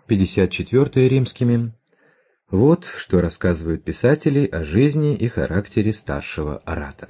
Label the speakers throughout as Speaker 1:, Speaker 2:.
Speaker 1: 54 римскими. Вот что рассказывают писатели о жизни и характере старшего Арата.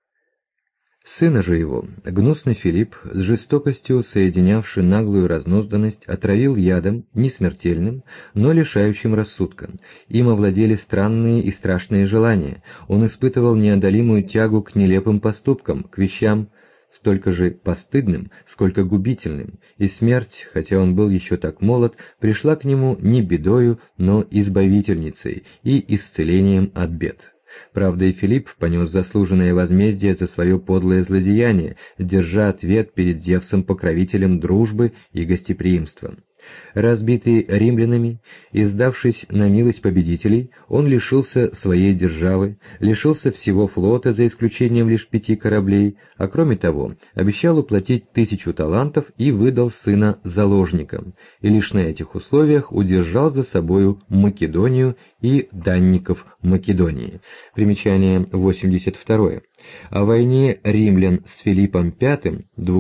Speaker 1: Сына же его, гнусный Филипп, с жестокостью соединявший наглую разнузданность, отравил ядом, не смертельным, но лишающим рассудка. Им овладели странные и страшные желания. Он испытывал неодолимую тягу к нелепым поступкам, к вещам, столько же постыдным, сколько губительным, и смерть, хотя он был еще так молод, пришла к нему не бедою, но избавительницей и исцелением от бед. Правда, и Филипп понес заслуженное возмездие за свое подлое злодеяние, держа ответ перед Зевсом-покровителем дружбы и гостеприимства. Разбитый римлянами и сдавшись на милость победителей, он лишился своей державы, лишился всего флота за исключением лишь 5 кораблей, а кроме того обещал уплатить 1000 талантов и выдал сына заложникам, и лишь на этих условиях удержал за собою Македонию и данников Македонии. Примечание 82. О войне римлян с Филиппом V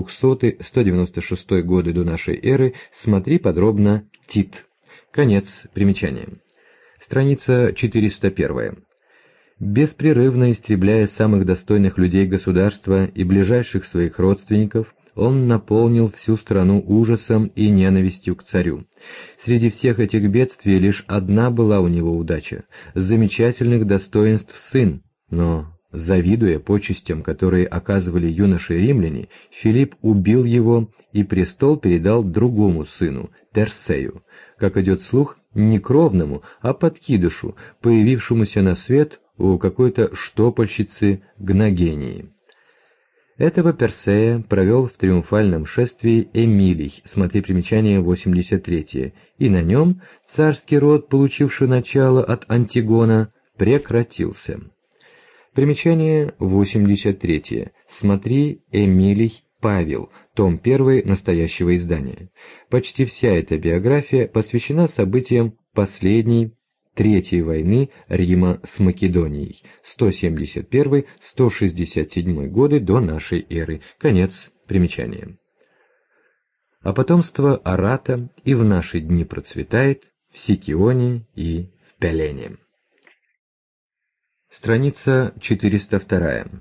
Speaker 1: 200-196 годы до нашей эры смотри подробно Тит. Конец примечания. Страница 401. Беспрерывно истребляя самых достойных людей государства и ближайших своих родственников, он наполнил всю страну ужасом и ненавистью к царю. Среди всех этих бедствий лишь одна была у него удача – замечательных достоинств сын, но... завидуя почестям, которые оказывали юноши-римляне, Филипп убил его и престол передал другому сыну, Персею, как идет слух, не кровному, а подкидышу, появившемуся на свет у какой-то штопальщицы Гнагении. Этого Персея провел в триумфальном шествии Эмилий, смотри примечание 83, и на нем царский род, получивший начало от Антигона, прекратился. Примечание 83. Смотри Эмилий Павел, том 1 настоящего издания. Почти вся эта биография посвящена событиям последней, Третьей войны Рима с Македонией, 171-167 годы до нашей эры. Конец примечания. А потомство Арата и в наши дни процветает в Сикионе и в Пелене. Страница 402.